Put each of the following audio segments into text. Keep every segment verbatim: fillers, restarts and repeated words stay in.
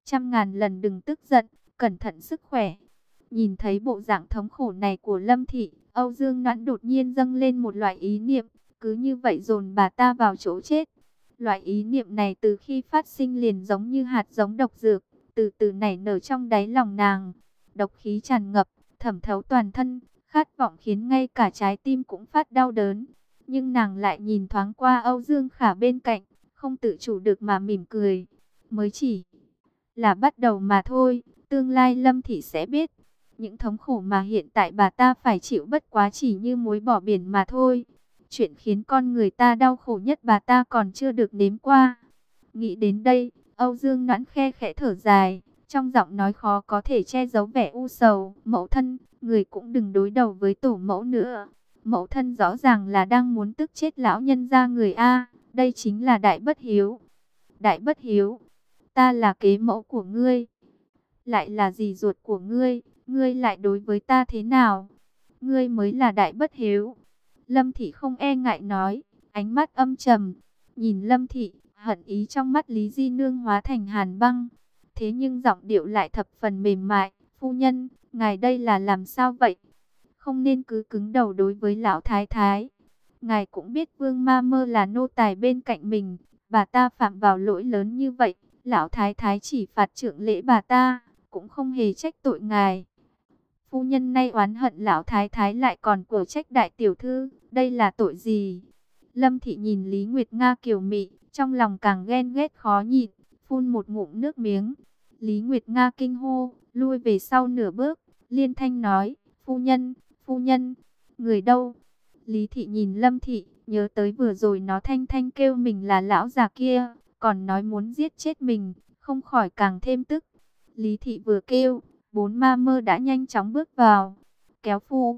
trăm ngàn lần đừng tức giận, cẩn thận sức khỏe. Nhìn thấy bộ dạng thống khổ này của Lâm Thị, Âu Dương Noãn đột nhiên dâng lên một loại ý niệm, cứ như vậy dồn bà ta vào chỗ chết. Loại ý niệm này từ khi phát sinh liền giống như hạt giống độc dược, từ từ nảy nở trong đáy lòng nàng. Độc khí tràn ngập, thẩm thấu toàn thân, khát vọng khiến ngay cả trái tim cũng phát đau đớn. Nhưng nàng lại nhìn thoáng qua Âu Dương Khả bên cạnh, không tự chủ được mà mỉm cười. Mới chỉ là bắt đầu mà thôi, tương lai Lâm Thị sẽ biết. Những thống khổ mà hiện tại bà ta phải chịu bất quá chỉ như muối bỏ biển mà thôi. Chuyện khiến con người ta đau khổ nhất bà ta còn chưa được nếm qua. Nghĩ đến đây, Âu Dương Noãn khe khẽ thở dài, trong giọng nói khó có thể che giấu vẻ u sầu. Mẫu thân, người cũng đừng đối đầu với tổ mẫu nữa. Mẫu thân rõ ràng là đang muốn tức chết lão nhân gia người A, đây chính là đại bất hiếu. Đại bất hiếu, ta là kế mẫu của ngươi, lại là dì ruột của ngươi, ngươi lại đối với ta thế nào? Ngươi mới là đại bất hiếu. Lâm Thị không e ngại nói, ánh mắt âm trầm, nhìn Lâm Thị, hận ý trong mắt Lý Di Nương hóa thành hàn băng. Thế nhưng giọng điệu lại thập phần mềm mại, phu nhân, ngài đây là làm sao vậy? Không nên cứ cứng đầu đối với lão thái thái. Ngài cũng biết Vương Ma Mơ là nô tài bên cạnh mình, bà ta phạm vào lỗi lớn như vậy, lão thái thái chỉ phạt trượng lễ bà ta, cũng không hề trách tội ngài. Phu nhân nay oán hận lão thái thái lại còn của trách đại tiểu thư, đây là tội gì? Lâm Thị nhìn Lý Nguyệt Nga kiều mị, trong lòng càng ghen ghét khó nhịn, phun một ngụm nước miếng. Lý Nguyệt Nga kinh hô, lui về sau nửa bước, liên thanh nói, phu nhân, phu nhân, người đâu? Lý Thị nhìn Lâm Thị, nhớ tới vừa rồi nó thanh thanh kêu mình là lão già kia, còn nói muốn giết chết mình, không khỏi càng thêm tức. Lý Thị vừa kêu, bốn ma mơ đã nhanh chóng bước vào, kéo phu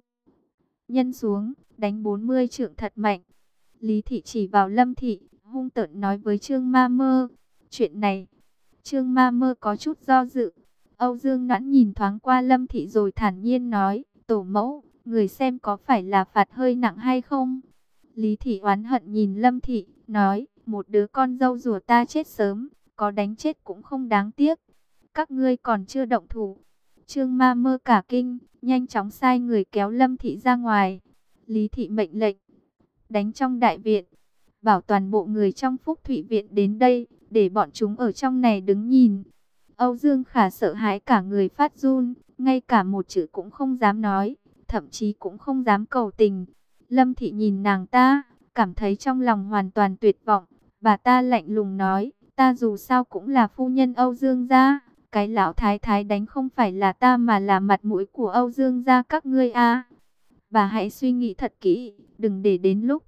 nhân xuống, đánh bốn mươi trượng thật mạnh. Lý Thị chỉ vào Lâm Thị, hung tợn nói với Trương Ma Mơ, chuyện này. Trương Ma Mơ có chút do dự. Âu Dương Noãn nhìn thoáng qua Lâm Thị rồi thản nhiên nói, tổ mẫu, người xem có phải là phạt hơi nặng hay không? Lý Thị oán hận nhìn Lâm Thị, nói, một đứa con dâu rùa ta chết sớm, có đánh chết cũng không đáng tiếc. Các ngươi còn chưa động thủ. Trương Ma Mơ cả kinh, nhanh chóng sai người kéo Lâm Thị ra ngoài. Lý Thị mệnh lệnh, đánh trong đại viện, bảo toàn bộ người trong Phúc Thụy viện đến đây, để bọn chúng ở trong này đứng nhìn. Âu Dương Khả sợ hãi cả người phát run, ngay cả một chữ cũng không dám nói, thậm chí cũng không dám cầu tình. Lâm Thị nhìn nàng ta, cảm thấy trong lòng hoàn toàn tuyệt vọng. Bà ta lạnh lùng nói, ta dù sao cũng là phu nhân Âu Dương gia, cái lão thái thái đánh không phải là ta mà là mặt mũi của Âu Dương gia các ngươi a. Bà hãy suy nghĩ thật kỹ, đừng để đến lúc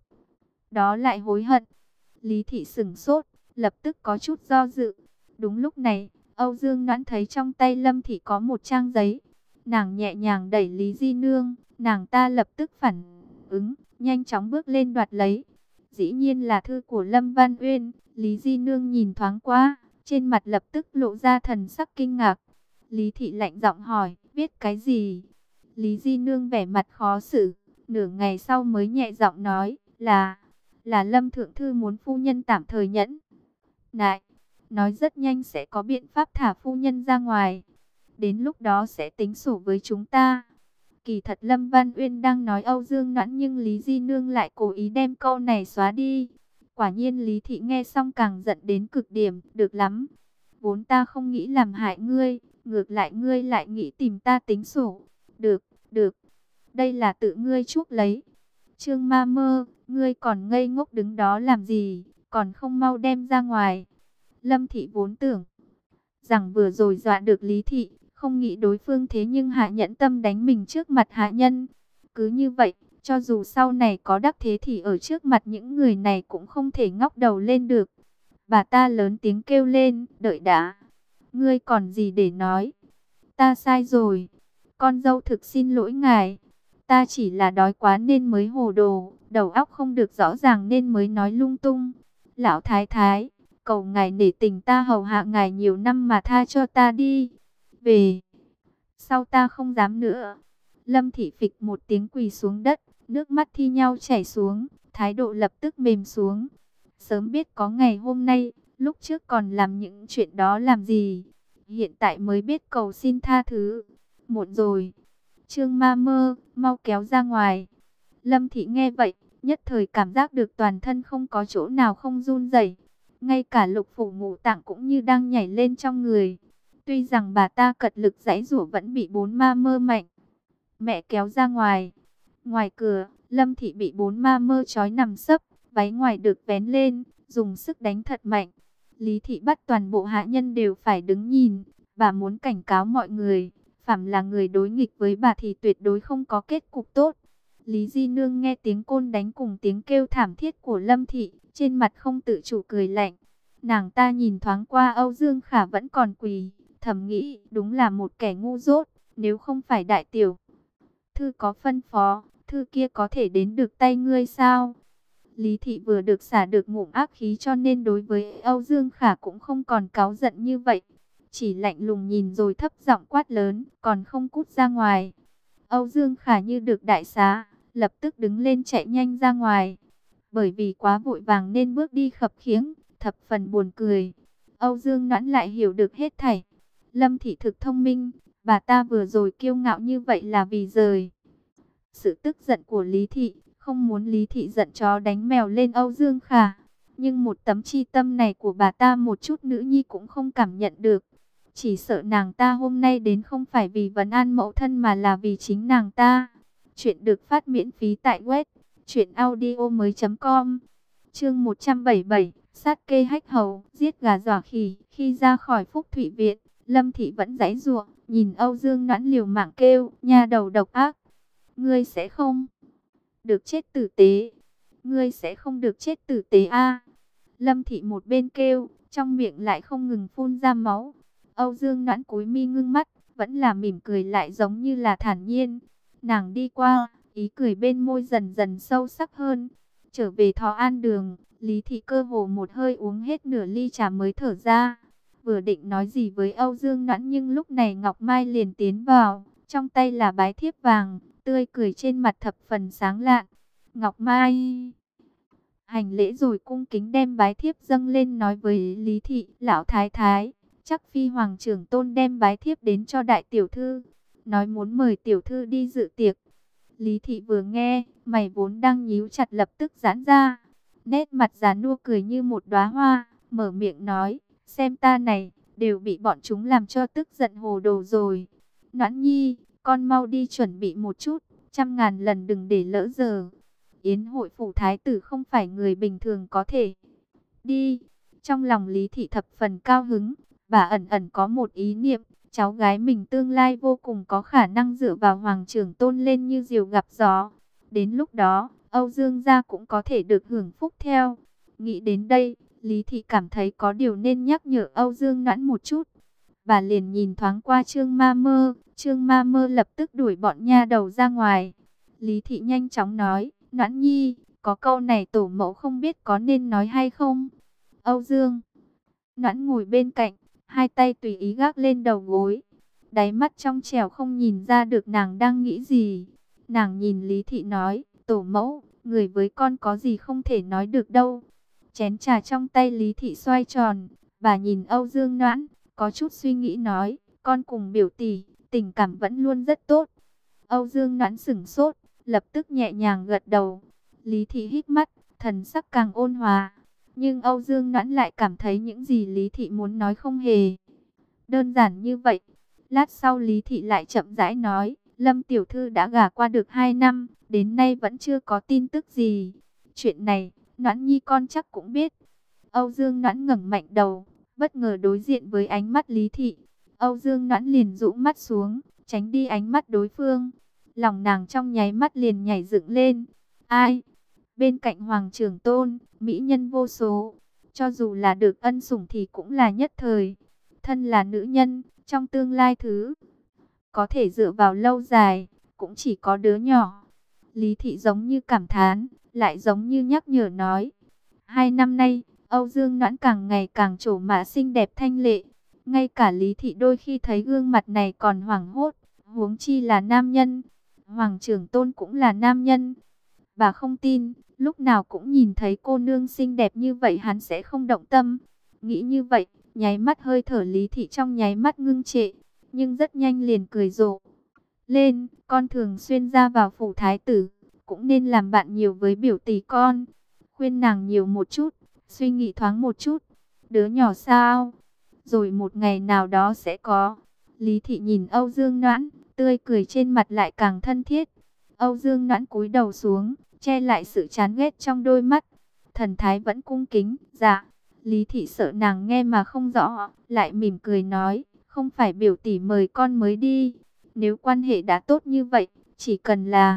đó lại hối hận. Lý Thị sững sốt, lập tức có chút do dự. Đúng lúc này, Âu Dương Noãn thấy trong tay Lâm Thị có một trang giấy. Nàng nhẹ nhàng đẩy Lý Di Nương, nàng ta lập tức phản ứng, nhanh chóng bước lên đoạt lấy. Dĩ nhiên là thư của Lâm Văn Uyên. Lý Di Nương nhìn thoáng qua, trên mặt lập tức lộ ra thần sắc kinh ngạc. Lý Thị lạnh giọng hỏi, viết cái gì? Lý Di Nương vẻ mặt khó xử, nửa ngày sau mới nhẹ giọng nói, là, là Lâm Thượng Thư muốn phu nhân tạm thời nhẫn nại, nói rất nhanh sẽ có biện pháp thả phu nhân ra ngoài. Đến lúc đó sẽ tính sổ với chúng ta. Kỳ thật Lâm Văn Uyên đang nói Âu Dương Noãn nhưng Lý Di Nương lại cố ý đem câu này xóa đi. Quả nhiên Lý Thị nghe xong càng giận đến cực điểm, được lắm. Vốn ta không nghĩ làm hại ngươi, ngược lại ngươi lại nghĩ tìm ta tính sổ. Được, được, đây là tự ngươi chuốc lấy. Trương Ma Mơ, ngươi còn ngây ngốc đứng đó làm gì, còn không mau đem ra ngoài. Lâm Thị vốn tưởng rằng vừa rồi dọa được Lý Thị, không nghĩ đối phương thế nhưng hạ nhẫn tâm đánh mình trước mặt hạ nhân. Cứ như vậy, cho dù sau này có đắc thế thì ở trước mặt những người này cũng không thể ngóc đầu lên được. Bà ta lớn tiếng kêu lên, đợi đã. Ngươi còn gì để nói? Ta sai rồi. Con dâu thực xin lỗi ngài. Ta chỉ là đói quá nên mới hồ đồ, đầu óc không được rõ ràng nên mới nói lung tung. Lão thái thái, cầu ngài nể tình ta hầu hạ ngài nhiều năm mà tha cho ta đi. Về sau ta không dám nữa. Lâm Thị phịch một tiếng quỳ xuống đất, nước mắt thi nhau chảy xuống, thái độ lập tức mềm xuống. Sớm biết có ngày hôm nay, lúc trước còn làm những chuyện đó làm gì? hiện tại mới biết cầu xin tha thứ. Muộn rồi. Trương Ma Mơ, mau kéo ra ngoài. Lâm Thị nghe vậy, nhất thời cảm giác được toàn thân không có chỗ nào không run rẩy. Ngay cả lục phủ ngũ tạng cũng như đang nhảy lên trong người. Tuy rằng bà ta cật lực giãy giụa vẫn bị bốn ma mơ mạnh mẹ kéo ra ngoài. Ngoài cửa, Lâm Thị bị bốn ma mơ trói nằm sấp, váy ngoài được vén lên, dùng sức đánh thật mạnh. Lý Thị bắt toàn bộ hạ nhân đều phải đứng nhìn. Bà muốn cảnh cáo mọi người, phàm là người đối nghịch với bà thì tuyệt đối không có kết cục tốt. Lý Di Nương nghe tiếng côn đánh cùng tiếng kêu thảm thiết của Lâm Thị, trên mặt không tự chủ cười lạnh. Nàng ta nhìn thoáng qua Âu Dương Khả vẫn còn quỳ, thầm nghĩ đúng là một kẻ ngu dốt, nếu không phải đại tiểu thư có phân phó, thư kia có thể đến được tay ngươi sao? Lý Thị vừa được xả được ngụm ác khí cho nên đối với Âu Dương Khả cũng không còn cáu giận như vậy. Chỉ lạnh lùng nhìn rồi thấp giọng quát lớn, còn không cút ra ngoài. Âu Dương Khả như được đại xá, lập tức đứng lên chạy nhanh ra ngoài. Bởi vì quá vội vàng nên bước đi khập khiễng, thập phần buồn cười. Âu Dương Noãn lại hiểu được hết thảy. Lâm Thị thực thông minh, bà ta vừa rồi kiêu ngạo như vậy là vì rời sự tức giận của Lý Thị, không muốn Lý Thị giận chó đánh mèo lên Âu Dương Khả. Nhưng một tấm chi tâm này của bà ta một chút nữ nhi cũng không cảm nhận được. Chỉ sợ nàng ta hôm nay đến không phải vì vấn an mẫu thân mà là vì chính nàng ta. Chuyện được phát miễn phí tại web truyện audio mới chấm com. Chương một trăm bảy mươi bảy, sát kê hách hầu, giết gà dọa khỉ. Khi ra khỏi Phúc Thụy Viện, Lâm Thị vẫn giãy giụa, nhìn Âu Dương Noãn liều mạng kêu, nha đầu độc ác, ngươi sẽ không được chết tử tế, ngươi sẽ không được chết tử tế a. Lâm Thị một bên kêu, trong miệng lại không ngừng phun ra máu. Âu Dương Noãn cúi mi ngưng mắt, vẫn là mỉm cười lại giống như là thản nhiên. Nàng đi qua, ý cười bên môi dần dần sâu sắc hơn. Trở về Thọ An Đường, Lý Thị cơ hồ một hơi uống hết nửa ly trà mới thở ra. Vừa định nói gì với Âu Dương Noãn nhưng lúc này Ngọc Mai liền tiến vào, trong tay là bái thiếp vàng, tươi cười trên mặt thập phần sáng lạn. Ngọc Mai hành lễ rồi cung kính đem bái thiếp dâng lên, nói với Lý Thị, lão thái thái, chắc phi hoàng trưởng tôn đem bái thiếp đến cho đại tiểu thư, nói muốn mời tiểu thư đi dự tiệc. Lý Thị vừa nghe, mày vốn đang nhíu chặt lập tức giãn ra, nét mặt già nua cười như một đóa hoa, mở miệng nói, xem ta này, đều bị bọn chúng làm cho tức giận hồ đồ rồi. Noãn nhi, con mau đi chuẩn bị một chút, trăm ngàn lần đừng để lỡ giờ. Yến hội phủ thái tử không phải người bình thường có thể đi. Trong lòng Lý Thị thập phần cao hứng, bà ẩn ẩn có một ý niệm, cháu gái mình tương lai vô cùng có khả năng dựa vào hoàng trưởng tôn lên như diều gặp gió. Đến lúc đó, Âu Dương gia cũng có thể được hưởng phúc theo. Nghĩ đến đây, Lý Thị cảm thấy có điều nên nhắc nhở Âu Dương Noãn một chút. Bà liền nhìn thoáng qua Trương Ma Mơ, Trương Ma Mơ lập tức đuổi bọn nha đầu ra ngoài. Lý Thị nhanh chóng nói, Noãn nhi, có câu này tổ mẫu không biết có nên nói hay không? Âu Dương Noãn ngồi bên cạnh, hai tay tùy ý gác lên đầu gối. Đáy mắt trong trẻo không nhìn ra được nàng đang nghĩ gì. Nàng nhìn Lý Thị nói, tổ mẫu, người với con có gì không thể nói được đâu. Chén trà trong tay Lý Thị xoay tròn, bà nhìn Âu Dương Noãn, có chút suy nghĩ nói, con cùng biểu tỷ, tình cảm vẫn luôn rất tốt. Âu Dương Noãn sửng sốt, lập tức nhẹ nhàng gật đầu. Lý Thị hít mắt, thần sắc càng ôn hòa. Nhưng Âu Dương Noãn lại cảm thấy những gì Lý Thị muốn nói không hề đơn giản như vậy. Lát sau Lý Thị lại chậm rãi nói, Lâm tiểu thư đã gả qua được hai năm, đến nay vẫn chưa có tin tức gì. Chuyện này, Noãn nhi con chắc cũng biết. Âu Dương Noãn ngẩng mạnh đầu, bất ngờ đối diện với ánh mắt Lý Thị. Âu Dương Noãn liền rũ mắt xuống, tránh đi ánh mắt đối phương. Lòng nàng trong nháy mắt liền nhảy dựng lên. Ai? Bên cạnh Hoàng trưởng tôn, mỹ nhân vô số. Cho dù là được ân sủng thì cũng là nhất thời. Thân là nữ nhân, trong tương lai thứ có thể dựa vào lâu dài, cũng chỉ có đứa nhỏ. Lý Thị giống như cảm thán, lại giống như nhắc nhở nói. Hai năm nay, Âu Dương Noãn càng ngày càng trổ mã xinh đẹp thanh lệ. Ngay cả Lý Thị đôi khi thấy gương mặt này còn hoảng hốt, huống chi là nam nhân. Hoàng trưởng tôn cũng là nam nhân. Bà không tin, lúc nào cũng nhìn thấy cô nương xinh đẹp như vậy hắn sẽ không động tâm. Nghĩ như vậy, Nháy mắt hơi thở Lý Thị trong nháy mắt ngưng trệ, nhưng rất nhanh liền cười rộ lên. Con thường xuyên ra vào phủ thái tử, cũng nên làm bạn nhiều với biểu tỷ con, khuyên nàng nhiều một chút, suy nghĩ thoáng một chút. Đứa nhỏ sao, rồi một ngày nào đó sẽ có. Lý Thị nhìn Âu Dương Noãn, tươi cười trên mặt lại càng thân thiết. Âu Dương Noãn cúi đầu xuống, che lại sự chán ghét trong đôi mắt, thần thái vẫn cung kính. Dạ. Lý Thị sợ nàng nghe mà không rõ, lại mỉm cười nói, không phải biểu tỷ mời con mới đi. Nếu quan hệ đã tốt như vậy, chỉ cần là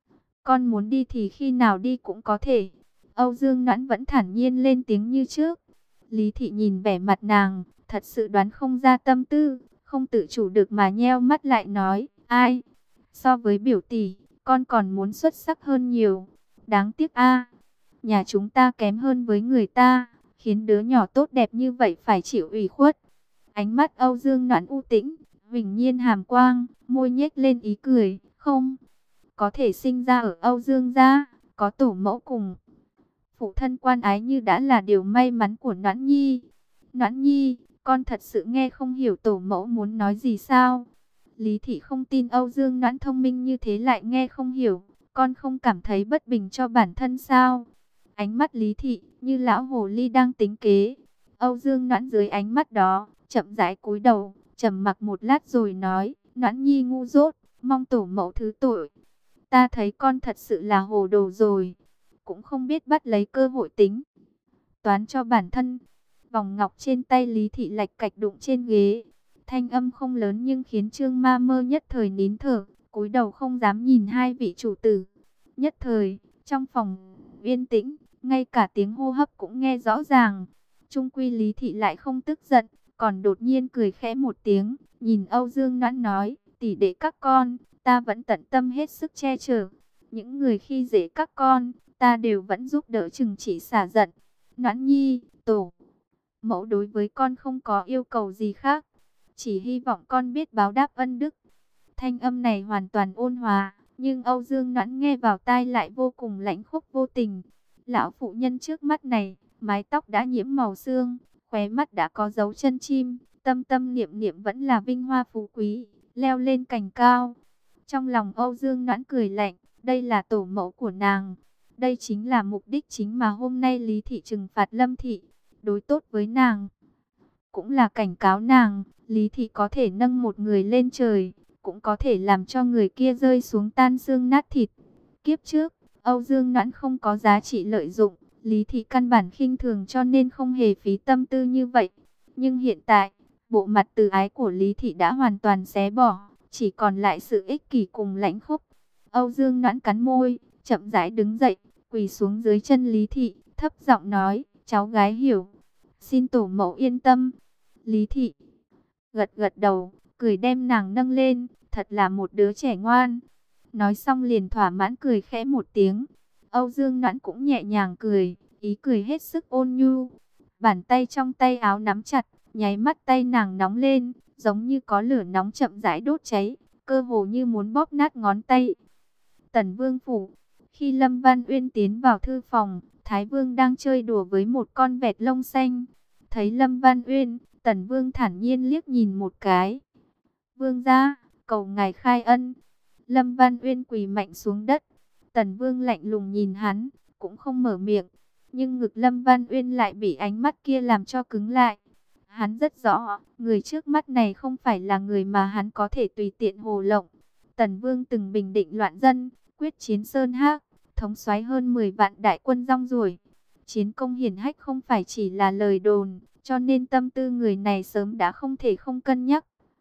con muốn đi thì khi nào đi cũng có thể. Âu Dương Noãn vẫn thản nhiên lên tiếng như trước. Lý Thị nhìn vẻ mặt nàng, thật sự đoán không ra tâm tư, không tự chủ được mà nheo mắt lại nói, ai, so với biểu tỷ, con còn muốn xuất sắc hơn nhiều. Đáng tiếc a, nhà chúng ta kém hơn với người ta, khiến đứa nhỏ tốt đẹp như vậy phải chịu ủy khuất. Ánh mắt Âu Dương Noãn u tĩnh, vinh nhiên hàm quang, môi nhếch lên ý cười, không, có thể sinh ra ở Âu Dương gia, có tổ mẫu cùng phụ thân quan ái như đã là điều may mắn của Noãn Nhi. Noãn Nhi, con thật sự nghe không hiểu tổ mẫu muốn nói gì sao? Lý Thị không tin Âu Dương Noãn thông minh như thế lại nghe không hiểu, con không cảm thấy bất bình cho bản thân sao? Ánh mắt Lý Thị như lão hồ ly đang tính kế. Âu Dương Noãn dưới ánh mắt đó, chậm rãi cúi đầu, trầm mặc một lát rồi nói, Noãn Nhi ngu dốt, mong tổ mẫu thứ tội. Ta thấy con thật sự là hồ đồ rồi, cũng không biết bắt lấy cơ hội tính toán cho bản thân. Vòng ngọc trên tay Lý Thị lạch cạch đụng trên ghế, thanh âm không lớn nhưng khiến Trương Ma Mơ nhất thời nín thở, cúi đầu không dám nhìn hai vị chủ tử. Nhất thời, trong phòng yên tĩnh, ngay cả tiếng hô hấp cũng nghe rõ ràng. Trung quy Lý Thị lại không tức giận, còn đột nhiên cười khẽ một tiếng, nhìn Âu Dương Noãn nói, tỷ đệ các con, ta vẫn tận tâm hết sức che chở. Những người khi dễ các con, ta đều vẫn giúp đỡ chừng chỉ xả giận. Noãn Nhi, tổ mẫu đối với con không có yêu cầu gì khác, chỉ hy vọng con biết báo đáp ân đức. Thanh âm này hoàn toàn ôn hòa, nhưng Âu Dương Noãn nghe vào tai lại vô cùng lãnh khốc vô tình. Lão phụ nhân trước mắt này, mái tóc đã nhiễm màu xương, khóe mắt đã có dấu chân chim, tâm tâm niệm niệm vẫn là vinh hoa phú quý, leo lên cành cao. Trong lòng Âu Dương Noãn cười lạnh, đây là tổ mẫu của nàng. Đây chính là mục đích chính mà hôm nay Lý Thị trừng phạt Lâm Thị, đối tốt với nàng. Cũng là cảnh cáo nàng, Lý Thị có thể nâng một người lên trời, cũng có thể làm cho người kia rơi xuống tan xương nát thịt. Kiếp trước, Âu Dương Noãn không có giá trị lợi dụng, Lý Thị căn bản khinh thường cho nên không hề phí tâm tư như vậy. Nhưng hiện tại, bộ mặt từ ái của Lý Thị đã hoàn toàn xé bỏ, chỉ còn lại sự ích kỷ cùng lãnh khốc. Âu Dương Noãn cắn môi, chậm rãi đứng dậy, quỳ xuống dưới chân Lý Thị, thấp giọng nói, cháu gái hiểu, xin tổ mẫu yên tâm. Lý Thị gật gật đầu, cười đem nàng nâng lên, thật là một đứa trẻ ngoan. Nói xong liền thỏa mãn cười khẽ một tiếng. Âu Dương Noãn cũng nhẹ nhàng cười, ý cười hết sức ôn nhu. Bàn tay trong tay áo nắm chặt, nháy mắt tay nàng nóng lên, giống như có lửa nóng chậm rãi đốt cháy, cơ hồ như muốn bóp nát ngón tay. Tần Vương phủ, khi Lâm Văn Uyên tiến vào thư phòng, Thái Vương đang chơi đùa với một con vẹt lông xanh. Thấy Lâm Văn Uyên, Tần Vương thản nhiên liếc nhìn một cái. Vương gia, cầu ngài khai ân. Lâm Văn Uyên quỳ mạnh xuống đất. Tần Vương lạnh lùng nhìn hắn, cũng không mở miệng. Nhưng ngực Lâm Văn Uyên lại bị ánh mắt kia làm cho cứng lại. Hắn rất rõ, người trước mắt này không phải là người mà hắn có thể tùy tiện hồ lộng. Tần Vương từng bình định loạn dân, quyết chiến Sơn Hác, thống soái hơn mười vạn đại quân rong ruổi. Chiến công hiển hách không phải chỉ là lời đồn, cho nên tâm tư người này sớm đã không thể không cân nhắc.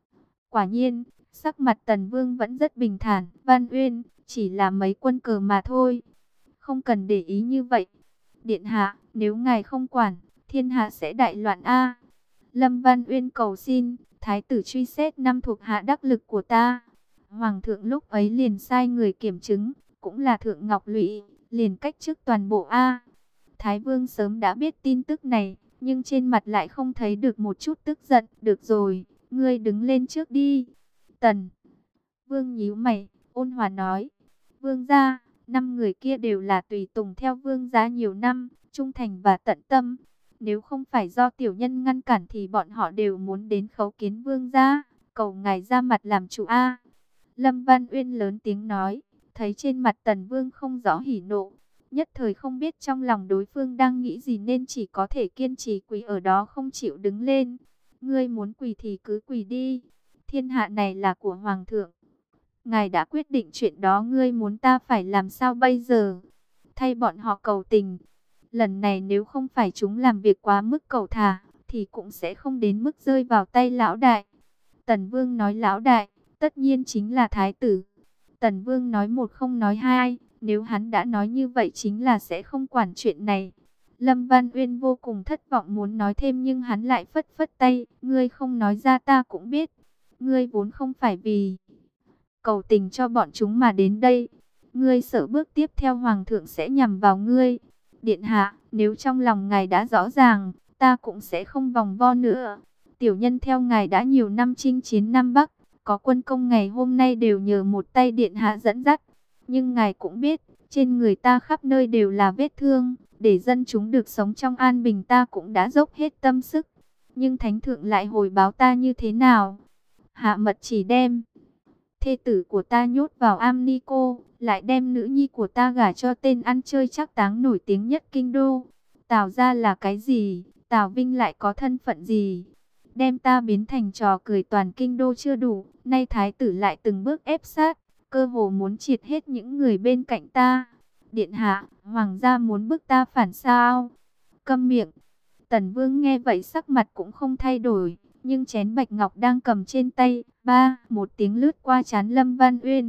Quả nhiên, sắc mặt Tần Vương vẫn rất bình thản. Văn Uyên, chỉ là mấy quân cờ mà thôi, không cần để ý như vậy. Điện hạ, nếu ngài không quản, thiên hạ sẽ đại loạn a. Lâm Văn Uyên cầu xin, thái tử truy xét năm thuộc hạ đắc lực của ta. Hoàng thượng lúc ấy liền sai người kiểm chứng, cũng là Thượng Ngọc Lụy, liền cách chức toàn bộ a. Thái Vương sớm đã biết tin tức này, nhưng trên mặt lại không thấy được một chút tức giận. Được rồi, ngươi đứng lên trước đi. Tần Vương nhíu mày, ôn hòa nói, Vương gia, năm người kia đều là tùy tùng theo Vương gia nhiều năm, trung thành và tận tâm. Nếu không phải do tiểu nhân ngăn cản thì bọn họ đều muốn đến khấu kiến vương gia, cầu ngài ra mặt làm chủ a. Lâm Văn Uyên lớn tiếng nói, thấy trên mặt Tần Vương không rõ hỉ nộ, nhất thời không biết trong lòng đối phương đang nghĩ gì nên chỉ có thể kiên trì quỳ ở đó không chịu đứng lên. Ngươi muốn quỳ thì cứ quỳ đi, thiên hạ này là của Hoàng thượng. Ngài đã quyết định chuyện đó, ngươi muốn ta phải làm sao bây giờ? Thay bọn họ cầu tình. Lần này nếu không phải chúng làm việc quá mức cầu thả, thì cũng sẽ không đến mức rơi vào tay lão đại. Tần Vương nói lão đại, tất nhiên chính là thái tử. Tần Vương nói một không nói hai, nếu hắn đã nói như vậy chính là sẽ không quản chuyện này. Lâm Văn Uyên vô cùng thất vọng muốn nói thêm nhưng hắn lại phất phất tay, ngươi không nói ra ta cũng biết. Ngươi vốn không phải vì cầu tình cho bọn chúng mà đến đây. Ngươi sợ bước tiếp theo Hoàng thượng sẽ nhằm vào ngươi. Điện hạ, nếu trong lòng ngài đã rõ ràng, ta cũng sẽ không vòng vo nữa. Tiểu nhân theo ngài đã nhiều năm chinh chiến Nam Bắc, có quân công ngày hôm nay đều nhờ một tay điện hạ dẫn dắt. Nhưng ngài cũng biết, trên người ta khắp nơi đều là vết thương, để dân chúng được sống trong an bình ta cũng đã dốc hết tâm sức. Nhưng thánh thượng lại hồi báo ta như thế nào? Hạ mật chỉ đem thê tử của ta nhốt vào am ni cô, lại đem nữ nhi của ta gả cho tên ăn chơi trác táng nổi tiếng nhất kinh đô. Tào gia là cái gì? Tào Vinh lại có thân phận gì? Đem ta biến thành trò cười toàn kinh đô chưa đủ, nay thái tử lại từng bước ép sát, cơ hồ muốn triệt hết những người bên cạnh ta. Điện hạ, hoàng gia muốn bức ta phản sao? Câm miệng. Tần Vương nghe vậy sắc mặt cũng không thay đổi, nhưng chén bạch ngọc đang cầm trên tay, ba, một tiếng lướt qua trán Lâm Văn Uyên.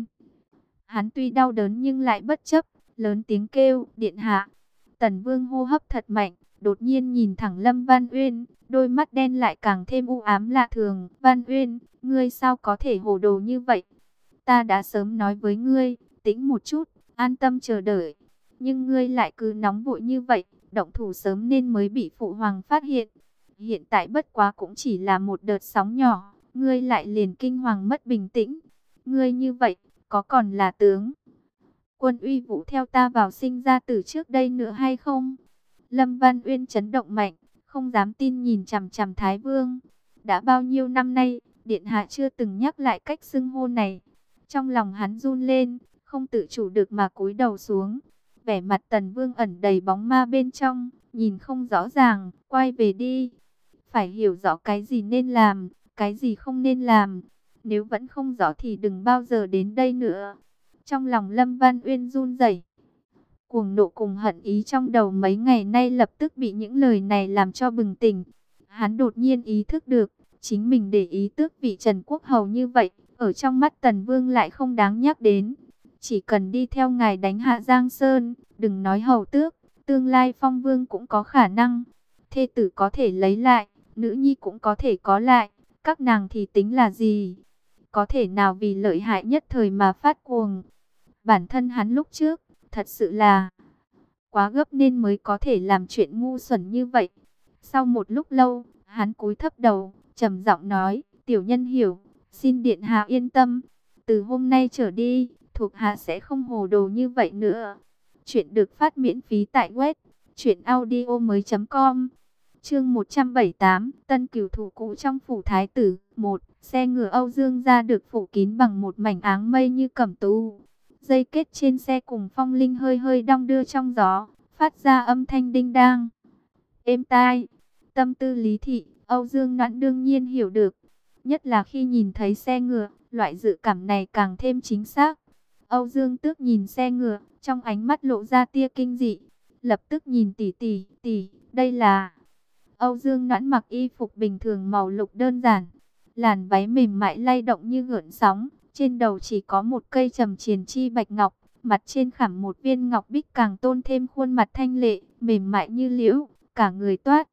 Hắn tuy đau đớn nhưng lại bất chấp, lớn tiếng kêu, điện hạ. Tần Vương hô hấp thật mạnh, đột nhiên nhìn thẳng Lâm Văn Uyên, đôi mắt đen lại càng thêm u ám lạ thường. Văn Uyên, ngươi sao có thể hồ đồ như vậy? Ta đã sớm nói với ngươi, tĩnh một chút, an tâm chờ đợi. Nhưng ngươi lại cứ nóng vội như vậy, động thủ sớm nên mới bị phụ hoàng phát hiện. Hiện tại bất quá cũng chỉ là một đợt sóng nhỏ, ngươi lại liền kinh hoàng mất bình tĩnh. Ngươi như vậy, có còn là tướng quân uy vũ theo ta vào sinh ra từ trước đây nữa hay không? Lâm Văn Uyên chấn động mạnh, không dám tin nhìn chằm chằm Thái Vương. Đã bao nhiêu năm nay, điện hạ chưa từng nhắc lại cách xưng hô này. Trong lòng hắn run lên, không tự chủ được mà cúi đầu xuống. Vẻ mặt Tần Vương ẩn đầy bóng ma bên trong, nhìn không rõ ràng, quay về đi. Phải hiểu rõ cái gì nên làm, cái gì không nên làm. Nếu vẫn không rõ thì đừng bao giờ đến đây nữa. Trong lòng Lâm Văn Uyên run rẩy. Cuồng nộ cùng hận ý trong đầu mấy ngày nay lập tức bị những lời này làm cho bừng tỉnh. Hắn đột nhiên ý thức được, chính mình để ý tước vị Trần Quốc Hầu như vậy, ở trong mắt Tần Vương lại không đáng nhắc đến. Chỉ cần đi theo ngài đánh hạ Giang Sơn, đừng nói hầu tước, tương lai phong vương cũng có khả năng. Thê tử có thể lấy lại, nữ nhi cũng có thể có lại, các nàng thì tính là gì? Có thể nào vì lợi hại nhất thời mà phát cuồng? Bản thân hắn lúc trước, thật sự là quá gấp nên mới có thể làm chuyện ngu xuẩn như vậy. Sau một lúc lâu, hắn cúi thấp đầu, trầm giọng nói, tiểu nhân hiểu, xin điện hạ yên tâm. Từ hôm nay trở đi, thuộc hạ sẽ không hồ đồ như vậy nữa. Chuyện được phát miễn phí tại web truyện audio mới chấm com. Chương một trăm bảy mươi tám, tân cửu thủ cũ trong phủ thái tử. Một, xe ngựa Âu Dương gia được phủ kín bằng một mảnh áng mây như cẩm tú. Dây kết trên xe cùng phong linh hơi hơi đong đưa trong gió, phát ra âm thanh đinh đang, êm tai. Tâm tư Lý Thị, Âu Dương Noãn đương nhiên hiểu được. Nhất là khi nhìn thấy xe ngựa, loại dự cảm này càng thêm chính xác. Âu Dương Tước nhìn xe ngựa, trong ánh mắt lộ ra tia kinh dị. Lập tức nhìn tỷ tỷ, tỷ, đây là... Âu Dương Noãn mặc y phục bình thường màu lục đơn giản. Làn váy mềm mại lay động như gợn sóng. Trên đầu chỉ có một cây trầm triền chi bạch ngọc. Mặt trên khảm một viên ngọc bích càng tôn thêm khuôn mặt thanh lệ, mềm mại như liễu. Cả người toát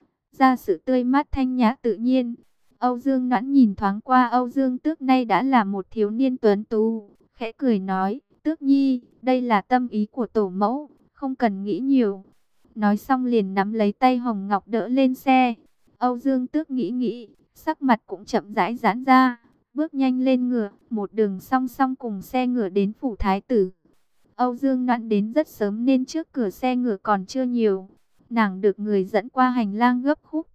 ra sự tươi mát thanh nhã tự nhiên. Âu Dương Noãn nhìn thoáng qua Âu Dương Tước nay đã là một thiếu niên tuấn tú. Khẽ cười nói, Tước nhi, đây là tâm ý của tổ mẫu, không cần nghĩ nhiều. Nói xong liền nắm lấy tay Hồng Ngọc đỡ lên xe. Âu Dương Tước nghĩ nghĩ, sắc mặt cũng chậm rãi giãn ra, bước nhanh lên ngựa, một đường song song cùng xe ngựa đến phủ thái tử. Âu Dương Noãn đến rất sớm nên trước cửa xe ngựa còn chưa nhiều. nàng được người dẫn qua hành lang gấp khúc.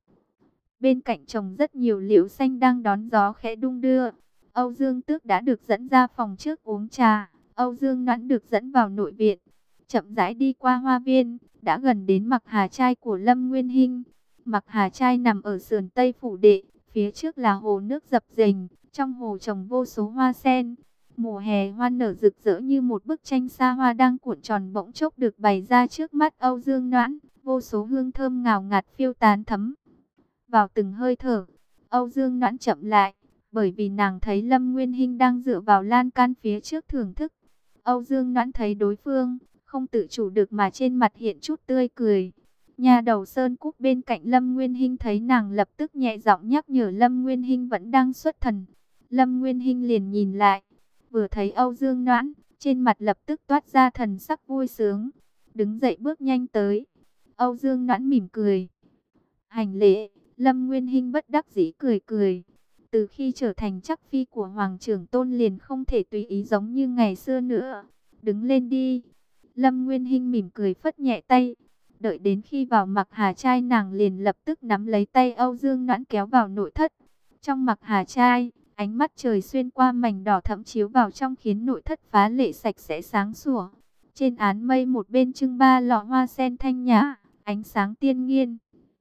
Bên cạnh trồng rất nhiều liễu xanh đang đón gió khẽ đung đưa. Âu Dương Tước đã được dẫn ra phòng trước uống trà. Âu Dương Noãn được dẫn vào nội viện. Chậm rãi đi qua hoa viên, đã gần đến Mặc Hà Trai của Lâm Nguyên Hinh. Mặc Hà Trai nằm ở sườn Tây phủ đệ, phía trước là hồ nước dập dềnh, trong hồ trồng vô số hoa sen. Mùa hè hoa nở rực rỡ như một bức tranh xa hoa đang cuộn tròn bỗng chốc được bày ra trước mắt Âu Dương Noãn, vô số hương thơm ngào ngạt phiêu tán thấm vào từng hơi thở. Âu Dương Noãn chậm lại, bởi vì nàng thấy Lâm Nguyên Hinh đang dựa vào lan can phía trước thưởng thức. Âu Dương Noãn thấy đối phương, không tự chủ được mà trên mặt hiện chút tươi cười. Nhà đầu Sơn Cúc bên cạnh Lâm Nguyên Hinh thấy nàng lập tức nhẹ giọng nhắc nhở Lâm Nguyên Hinh vẫn đang xuất thần. Lâm Nguyên Hinh liền nhìn lại, vừa thấy Âu Dương Noãn, trên mặt lập tức toát ra thần sắc vui sướng, đứng dậy bước nhanh tới. Âu Dương Noãn mỉm cười, hành lễ. Lâm Nguyên Hinh bất đắc dĩ cười cười. Từ khi trở thành chắc phi của Hoàng Trưởng Tôn liền không thể tùy ý giống như ngày xưa nữa. Đứng lên đi. Lâm Nguyên Hinh mỉm cười phất nhẹ tay. Đợi đến khi vào Mặc Hà Trai nàng liền lập tức nắm lấy tay Âu Dương Noãn kéo vào nội thất. Trong Mặc Hà Trai, ánh mắt trời xuyên qua mảnh đỏ thẫm chiếu vào trong khiến nội thất phá lệ sạch sẽ sáng sủa. Trên án mây một bên trưng ba lọ hoa sen thanh nhã, ánh sáng tiên nghiên.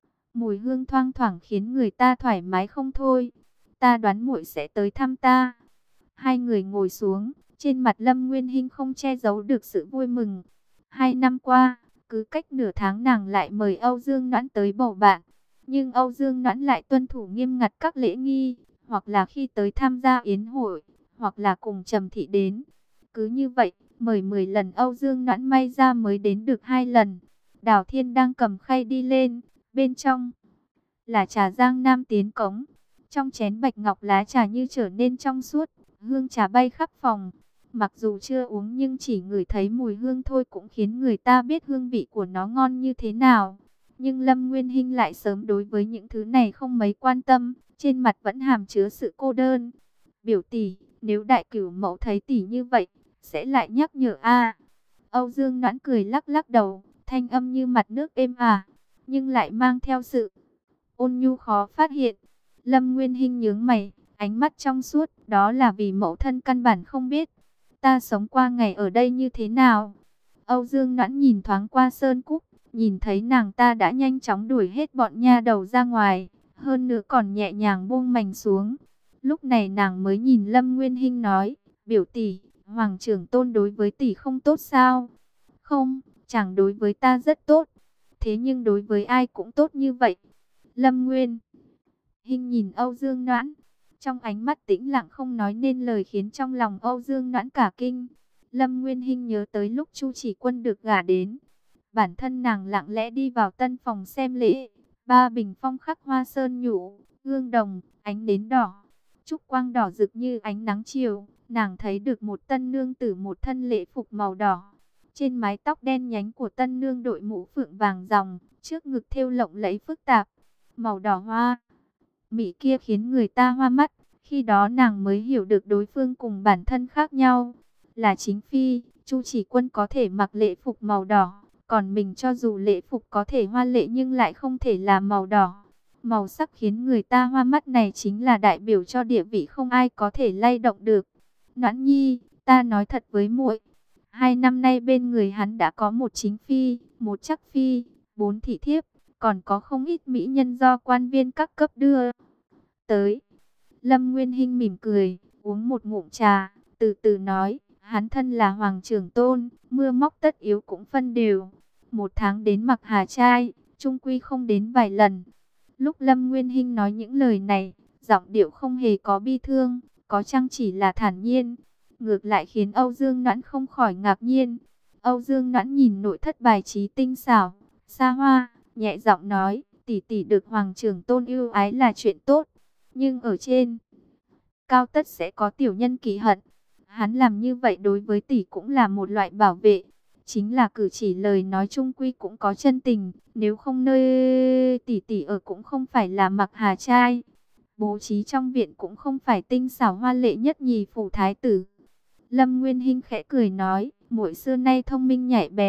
Mùi hương thoang thoảng khiến người ta thoải mái không thôi. Ta đoán muội sẽ tới thăm ta. Hai người ngồi xuống, trên mặt Lâm Nguyên Hinh không che giấu được sự vui mừng. Hai năm qua, cứ cách nửa tháng nàng lại mời Âu Dương Noãn tới bầu bạn. Nhưng Âu Dương Noãn lại tuân thủ nghiêm ngặt các lễ nghi, hoặc là khi tới tham gia yến hội, hoặc là cùng Trầm Thị đến. Cứ như vậy, mời mười lần Âu Dương Noãn may ra mới đến được hai lần. Đào Thiên đang cầm khay đi lên. Bên trong là trà Giang Nam tiến cống. Trong chén bạch ngọc lá trà như trở nên trong suốt, hương trà bay khắp phòng. Mặc dù chưa uống nhưng chỉ ngửi thấy mùi hương thôi cũng khiến người ta biết hương vị của nó ngon như thế nào. Nhưng Lâm Nguyên Hinh lại sớm đối với những thứ này không mấy quan tâm, trên mặt vẫn hàm chứa sự cô đơn. Biểu tỷ, nếu đại cửu mẫu thấy tỷ như vậy, sẽ lại nhắc nhở a. Âu Dương Noãn cười lắc lắc đầu, thanh âm như mặt nước êm ả, nhưng lại mang theo sự ôn nhu khó phát hiện. Lâm Nguyên Hinh nhướng mày, ánh mắt trong suốt, đó là vì mẫu thân căn bản không biết ta sống qua ngày ở đây như thế nào. Âu Dương Noãn nhìn thoáng qua Sơn Cúc, nhìn thấy nàng ta đã nhanh chóng đuổi hết bọn nha đầu ra ngoài, hơn nữa còn nhẹ nhàng buông mành xuống. Lúc này nàng mới nhìn Lâm Nguyên Hinh nói, biểu tỷ, Hoàng Trưởng Tôn đối với tỷ không tốt sao? Không, chàng đối với ta rất tốt. Thế nhưng đối với ai cũng tốt như vậy. Lâm Nguyên Hinh nhìn Âu Dương Noãn, trong ánh mắt tĩnh lặng không nói nên lời khiến trong lòng Âu Dương Noãn cả kinh. Lâm Nguyên Hinh nhớ tới lúc Chu Chỉ Quân được gả đến. Bản thân nàng lặng lẽ đi vào tân phòng xem lễ. Ba bình phong khắc hoa sơn nhũ, gương đồng, ánh nến đỏ. Trúc quang đỏ rực như ánh nắng chiều. Nàng thấy được một tân nương tử một thân lễ phục màu đỏ. Trên mái tóc đen nhánh của tân nương đội mũ phượng vàng ròng, trước ngực thêu lộng lẫy phức tạp, màu đỏ hoa mỹ kia khiến người ta hoa mắt. Khi đó nàng mới hiểu được đối phương cùng bản thân khác nhau. Là chính phi, Chu Chỉ Quân có thể mặc lễ phục màu đỏ, còn mình cho dù lễ phục có thể hoa lệ nhưng lại không thể là màu đỏ. Màu sắc khiến người ta hoa mắt này chính là đại biểu cho địa vị không ai có thể lay động được. Noãn nhi, ta nói thật với muội, hai năm nay bên người hắn đã có một chính phi, một chắc phi, bốn thị thiếp, còn có không ít mỹ nhân do quan viên các cấp đưa tới. Lâm Nguyên Hinh mỉm cười, uống một ngụm trà, từ từ nói, hắn thân là Hoàng Trưởng Tôn, mưa móc tất yếu cũng phân đều. Một tháng đến Mặc Hà Trai, chung quy không đến vài lần. Lúc Lâm Nguyên Hinh nói những lời này, giọng điệu không hề có bi thương, có chăng chỉ là thản nhiên. Ngược lại khiến Âu Dương Noãn không khỏi ngạc nhiên. Âu Dương Noãn nhìn nội thất bài trí tinh xảo, xa hoa, nhẹ giọng nói, tỷ tỷ được Hoàng Trưởng Tôn yêu ái là chuyện tốt. Nhưng ở trên cao tất sẽ có tiểu nhân kỳ hận. Hắn làm như vậy đối với tỷ cũng là một loại bảo vệ. Chính là cử chỉ lời nói chung quy cũng có chân tình. Nếu không nơi tỷ tỷ ở cũng không phải là Mặc Hà Trai. Bố trí trong viện cũng không phải tinh xảo hoa lệ nhất nhì phủ thái tử. Lâm Nguyên Hinh khẽ cười nói, muội xưa nay thông minh nhạy bén,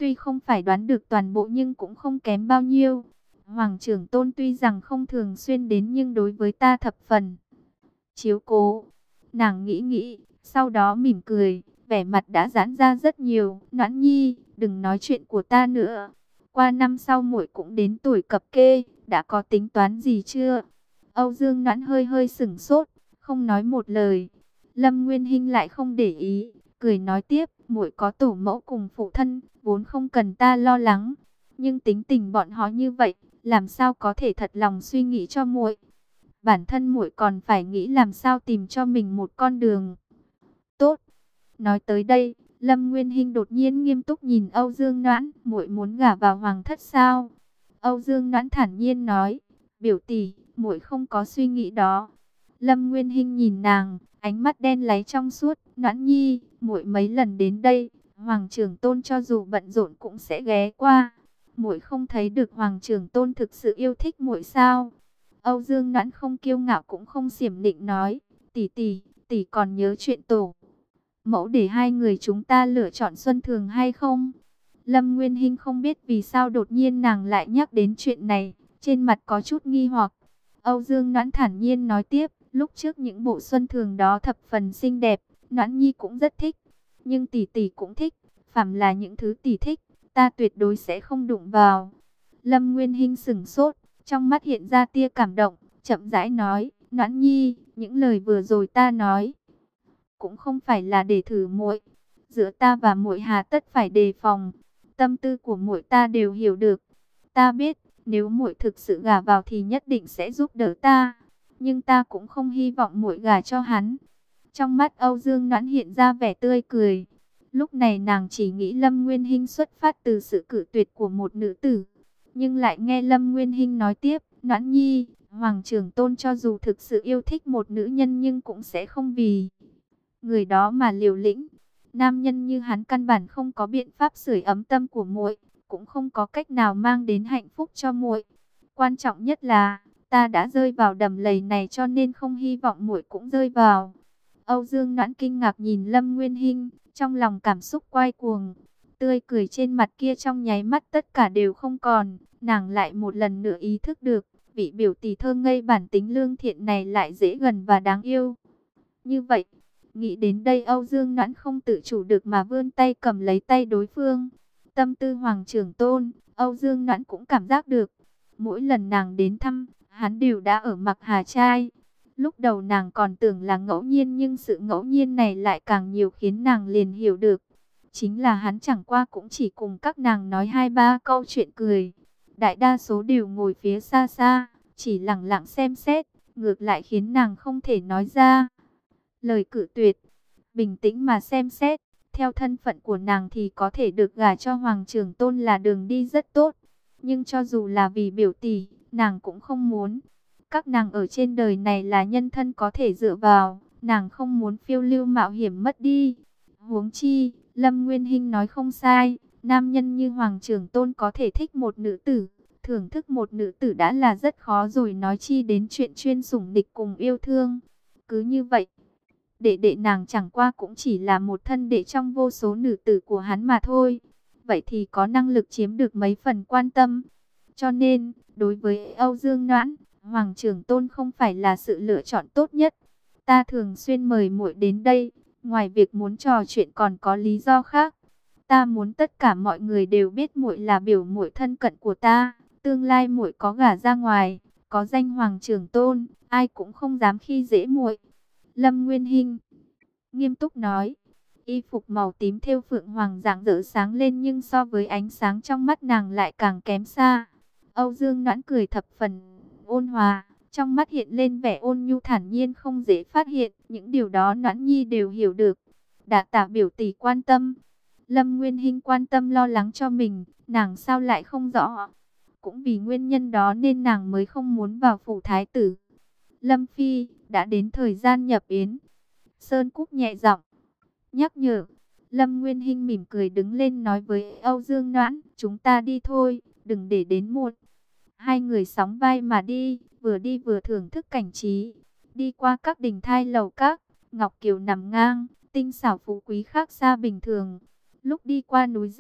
tuy không phải đoán được toàn bộ nhưng cũng không kém bao nhiêu. Hoàng trưởng tôn tuy rằng không thường xuyên đến nhưng đối với ta thập phần chiếu cố. Nàng nghĩ nghĩ, sau đó mỉm cười, vẻ mặt đã giãn ra rất nhiều. Noãn Nhi, đừng nói chuyện của ta nữa. Qua năm sau muội cũng đến tuổi cập kê, đã có tính toán gì chưa? Âu Dương Noãn hơi hơi sửng sốt, không nói một lời. Lâm Nguyên Hinh lại không để ý, cười nói tiếp, muội có tổ mẫu cùng phụ thân, vốn không cần ta lo lắng. Nhưng tính tình bọn họ như vậy, làm sao có thể thật lòng suy nghĩ cho muội? Bản thân muội còn phải nghĩ làm sao tìm cho mình một con đường tốt. Nói tới đây, Lâm Nguyên Hinh đột nhiên nghiêm túc nhìn Âu Dương Noãn, muội muốn gả vào hoàng thất sao? Âu Dương Noãn thản nhiên nói, biểu tỷ, muội không có suy nghĩ đó. Lâm Nguyên Hinh nhìn nàng, ánh mắt đen láy trong suốt, Noãn Nhi, muội mấy lần đến đây, Hoàng trưởng tôn cho dù bận rộn cũng sẽ ghé qua. Muội không thấy được Hoàng trưởng tôn thực sự yêu thích muội sao? Âu Dương Noãn không kiêu ngạo cũng không xiểm nịnh nói, tỷ tỷ, tỷ còn nhớ chuyện tổ mẫu để hai người chúng ta lựa chọn Xuân Thường hay không? Lâm Nguyên Hinh không biết vì sao đột nhiên nàng lại nhắc đến chuyện này, trên mặt có chút nghi hoặc. Âu Dương Noãn thản nhiên nói tiếp, lúc trước những bộ Xuân Thường đó thập phần xinh đẹp, Noãn Nhi cũng rất thích, nhưng tỷ tỷ cũng thích, phàm là những thứ tỷ thích, ta tuyệt đối sẽ không đụng vào. Lâm Nguyên Hinh sững sốt, trong mắt hiện ra tia cảm động, chậm rãi nói, Noãn Nhi, những lời vừa rồi ta nói cũng không phải là để thử muội, giữa ta và muội hà tất phải đề phòng, tâm tư của muội ta đều hiểu được. Ta biết, nếu muội thực sự gả vào thì nhất định sẽ giúp đỡ ta, nhưng ta cũng không hy vọng muội gả cho hắn. Trong mắt Âu Dương Noãn hiện ra vẻ tươi cười. Lúc này nàng chỉ nghĩ Lâm Nguyên Hinh xuất phát từ sự cự tuyệt của một nữ tử, nhưng lại nghe Lâm Nguyên Hinh nói tiếp, Noãn Nhi, Hoàng trưởng tôn cho dù thực sự yêu thích một nữ nhân nhưng cũng sẽ không vì người đó mà liều lĩnh. Nam nhân như hắn căn bản không có biện pháp sưởi ấm tâm của muội, cũng không có cách nào mang đến hạnh phúc cho muội. Quan trọng nhất là, ta đã rơi vào đầm lầy này cho nên không hy vọng muội cũng rơi vào. Âu Dương Noãn kinh ngạc nhìn Lâm Nguyên Hinh, trong lòng cảm xúc quay cuồng. Tươi cười trên mặt kia trong nháy mắt tất cả đều không còn, nàng lại một lần nữa ý thức được, vị biểu tỷ thơ ngây bản tính lương thiện này lại dễ gần và đáng yêu. Như vậy, nghĩ đến đây Âu Dương Noãn không tự chủ được mà vươn tay cầm lấy tay đối phương. Tâm tư Hoàng trưởng tôn, Âu Dương Noãn cũng cảm giác được. Mỗi lần nàng đến thăm, hắn đều đã ở Mặc Hà Trai. Lúc đầu nàng còn tưởng là ngẫu nhiên nhưng sự ngẫu nhiên này lại càng nhiều khiến nàng liền hiểu được. Chính là hắn chẳng qua cũng chỉ cùng các nàng nói hai ba câu chuyện cười. Đại đa số đều ngồi phía xa xa, chỉ lặng lặng xem xét, ngược lại khiến nàng không thể nói ra lời cự tuyệt. Bình tĩnh mà xem xét, theo thân phận của nàng thì có thể được gả cho Hoàng trưởng tôn là đường đi rất tốt. Nhưng cho dù là vì biểu tỷ, nàng cũng không muốn. Các nàng ở trên đời này là nhân thân có thể dựa vào, nàng không muốn phiêu lưu mạo hiểm mất đi. Huống chi, Lâm Nguyên Hinh nói không sai, nam nhân như Hoàng trưởng tôn có thể thích một nữ tử, thưởng thức một nữ tử đã là rất khó rồi, nói chi đến chuyện chuyên sủng địch cùng yêu thương. Cứ như vậy, đệ đệ nàng chẳng qua cũng chỉ là một thân đệ trong vô số nữ tử của hắn mà thôi. Vậy thì có năng lực chiếm được mấy phần quan tâm. Cho nên, đối với Âu Dương Noãn, Hoàng trưởng tôn không phải là sự lựa chọn tốt nhất. Ta thường xuyên mời muội đến đây, ngoài việc muốn trò chuyện còn có lý do khác. Ta muốn tất cả mọi người đều biết muội là biểu muội thân cận của ta. Tương lai muội có gả ra ngoài, có danh Hoàng trưởng tôn, ai cũng không dám khi dễ muội. Lâm Nguyên Hinh nghiêm túc nói, y phục màu tím thêu phượng hoàng rạng rỡ sáng lên nhưng so với ánh sáng trong mắt nàng lại càng kém xa. Âu Dương Noãn cười thập phần ôn hòa, trong mắt hiện lên vẻ ôn nhu thản nhiên không dễ phát hiện, những điều đó Noãn Nhi đều hiểu được. Đa tạ biểu tỷ quan tâm. Lâm Nguyên Hinh quan tâm lo lắng cho mình, nàng sao lại không rõ. Cũng vì nguyên nhân đó nên nàng mới không muốn vào phủ thái tử. Lâm Phi, đã đến thời gian nhập yến. Sơn Cúc nhẹ giọng nhắc nhở. Lâm Nguyên Hinh mỉm cười đứng lên nói với Âu Dương Noãn, chúng ta đi thôi, đừng để đến muộn. Hai người sóng vai mà đi, vừa đi vừa thưởng thức cảnh trí. Đi qua các đình thai lầu các, ngọc kiều nằm ngang, tinh xảo phú quý khác xa bình thường. Lúc đi qua núi Giả,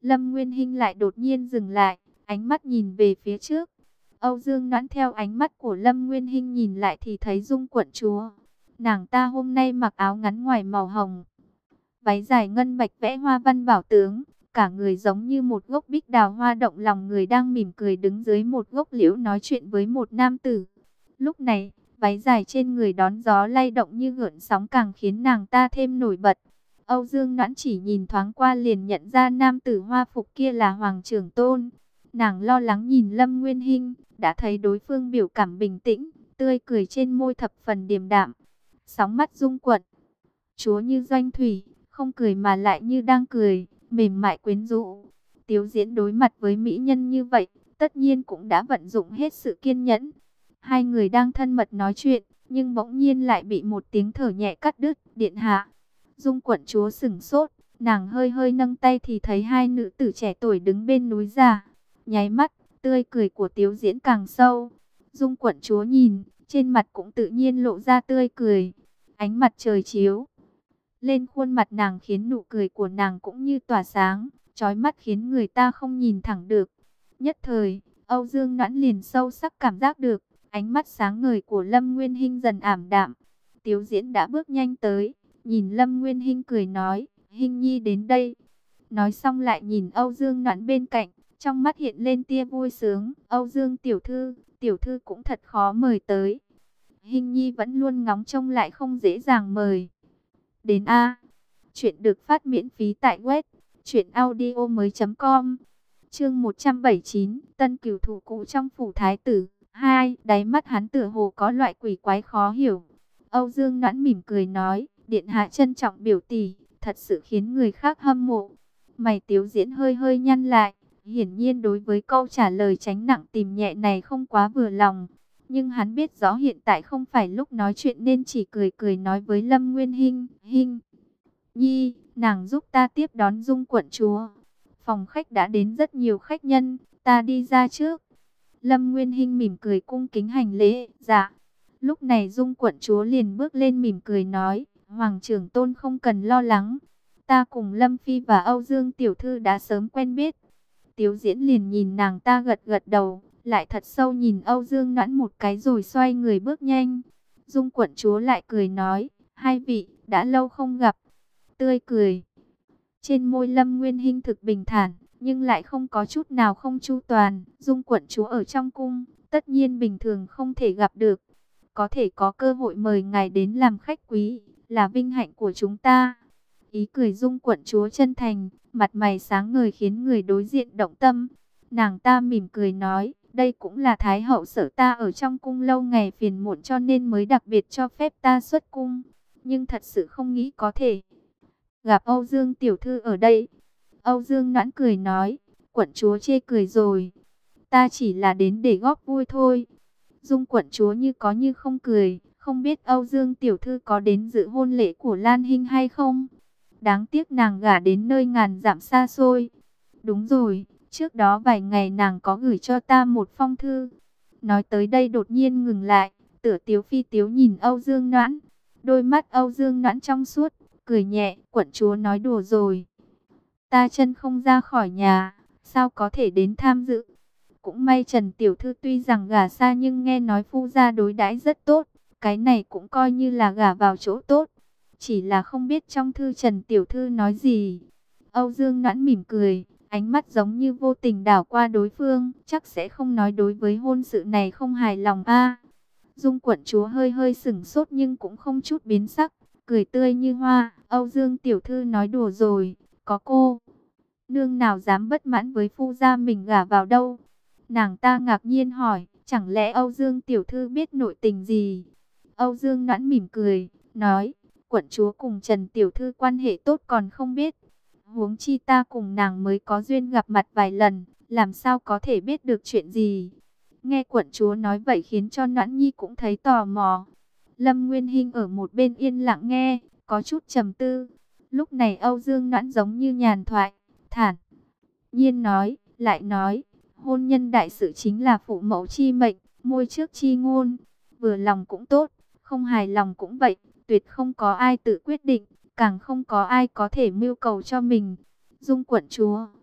Lâm Nguyên Hinh lại đột nhiên dừng lại, ánh mắt nhìn về phía trước. Âu Dương Noãn theo ánh mắt của Lâm Nguyên Hinh nhìn lại thì thấy Dung quận chúa. Nàng ta hôm nay mặc áo ngắn ngoài màu hồng, váy dài ngân bạch vẽ hoa văn bảo tướng, cả người giống như một gốc bích đào hoa động lòng người đang mỉm cười đứng dưới một gốc liễu nói chuyện với một nam tử. Lúc này, váy dài trên người đón gió lay động như gợn sóng càng khiến nàng ta thêm nổi bật. Âu Dương Noãn chỉ nhìn thoáng qua liền nhận ra nam tử hoa phục kia là Hoàng Trưởng Tôn. Nàng lo lắng nhìn Lâm Nguyên Hinh, đã thấy đối phương biểu cảm bình tĩnh, tươi cười trên môi thập phần điềm đạm. Sóng mắt Dung quận chúa như doanh thủy, không cười mà lại như đang cười, mềm mại quyến rũ. Tiếu Diễn đối mặt với mỹ nhân như vậy, tất nhiên cũng đã vận dụng hết sự kiên nhẫn. Hai người đang thân mật nói chuyện, nhưng bỗng nhiên lại bị một tiếng thở nhẹ cắt đứt. Điện hạ. Dung quận chúa sửng sốt, nàng hơi hơi nâng tay thì thấy hai nữ tử trẻ tuổi đứng bên núi già. Nháy mắt, tươi cười của Tiếu Diễn càng sâu. Dung quận chúa nhìn, trên mặt cũng tự nhiên lộ ra tươi cười. Ánh mặt trời chiếu lên khuôn mặt nàng khiến nụ cười của nàng cũng như tỏa sáng, chói mắt khiến người ta không nhìn thẳng được. Nhất thời, Âu Dương Noãn liền sâu sắc cảm giác được, ánh mắt sáng ngời của Lâm Nguyên Hinh dần ảm đạm. Tiếu Diễn đã bước nhanh tới, nhìn Lâm Nguyên Hinh cười nói, Hinh nhi đến đây. Nói xong lại nhìn Âu Dương Noãn bên cạnh, trong mắt hiện lên tia vui sướng. Âu Dương tiểu thư, tiểu thư cũng thật khó mời tới. Hinh nhi vẫn luôn ngóng trông lại không dễ dàng mời đến a. Chuyện được phát miễn phí tại web truyện audio mới chấm com. Chương một trăm bảy mươi chín, tân cửu thủ cũ trong phủ thái tử. Hai, đáy mắt hắn tựa hồ có loại quỷ quái khó hiểu. Âu Dương Noãn mỉm cười nói, điện hạ trân trọng biểu tỷ, thật sự khiến người khác hâm mộ. Mày Tiếu Diễn hơi hơi nhăn lại, hiển nhiên đối với câu trả lời tránh nặng tìm nhẹ này không quá vừa lòng. Nhưng hắn biết rõ hiện tại không phải lúc nói chuyện nên chỉ cười cười nói với Lâm Nguyên Hinh, Hinh nhi, nàng giúp ta tiếp đón Dung quận chúa. Phòng khách đã đến rất nhiều khách nhân, ta đi ra trước. Lâm Nguyên Hinh mỉm cười cung kính hành lễ, dạ. Lúc này Dung quận chúa liền bước lên mỉm cười nói, Hoàng Trưởng Tôn không cần lo lắng. Ta cùng Lâm Phi và Âu Dương Tiểu Thư đã sớm quen biết. Tiếu Diễn liền nhìn nàng ta gật gật đầu, lại thật sâu nhìn Âu Dương Noãn một cái rồi xoay người bước nhanh. Dung quận chúa lại cười nói, hai vị, đã lâu không gặp. Tươi cười trên môi Lâm Nguyên Hinh thực bình thản, nhưng lại không có chút nào không chu toàn. Dung quận chúa ở trong cung, tất nhiên bình thường không thể gặp được. Có thể có cơ hội mời ngài đến làm khách quý, là vinh hạnh của chúng ta. Ý cười Dung quận chúa chân thành, mặt mày sáng ngời khiến người đối diện động tâm. Nàng ta mỉm cười nói, đây cũng là thái hậu sợ ta ở trong cung lâu ngày phiền muộn cho nên mới đặc biệt cho phép ta xuất cung. Nhưng thật sự không nghĩ có thể gặp Âu Dương tiểu thư ở đây. Âu Dương Noãn cười nói, quận chúa chê cười rồi. Ta chỉ là đến để góp vui thôi. Dung quận chúa như có như không cười, không biết Âu Dương tiểu thư có đến dự hôn lễ của Lan Hinh hay không. Đáng tiếc nàng gả đến nơi ngàn dặm xa xôi. Đúng rồi, trước đó vài ngày nàng có gửi cho ta một phong thư. Nói tới đây đột nhiên ngừng lại, tựa tiếu phi tiếu nhìn Âu Dương Noãn. Đôi mắt Âu Dương Noãn trong suốt, cười nhẹ, quận chúa nói đùa rồi. Ta chân không ra khỏi nhà, sao có thể đến tham dự. Cũng may Trần Tiểu Thư tuy rằng gả xa nhưng nghe nói phu gia đối đãi rất tốt. Cái này cũng coi như là gả vào chỗ tốt. Chỉ là không biết trong thư Trần Tiểu Thư nói gì. Âu Dương Noãn mỉm cười, ánh mắt giống như vô tình đảo qua đối phương. Chắc sẽ không nói đối với hôn sự này không hài lòng a. Dung quận chúa hơi hơi sửng sốt nhưng cũng không chút biến sắc. Cười tươi như hoa, Âu Dương Tiểu Thư nói đùa rồi. Có cô nương nào dám bất mãn với phu gia mình gả vào đâu. Nàng ta ngạc nhiên hỏi, chẳng lẽ Âu Dương Tiểu Thư biết nội tình gì? Âu Dương Noãn mỉm cười, nói, quận chúa cùng Trần Tiểu Thư quan hệ tốt còn không biết. Huống chi ta cùng nàng mới có duyên gặp mặt vài lần, làm sao có thể biết được chuyện gì? Nghe quận chúa nói vậy khiến cho Noãn Nhi cũng thấy tò mò. Lâm Nguyên Hinh ở một bên yên lặng nghe, có chút trầm tư. Lúc này Âu Dương Noãn giống như nhàn thoại, thản nhiên nói, lại nói, hôn nhân đại sự chính là phụ mẫu chi mệnh, môi trước chi ngôn, vừa lòng cũng tốt, không hài lòng cũng vậy, tuyệt không có ai tự quyết định, càng không có ai có thể mưu cầu cho mình. Dung quận chúa,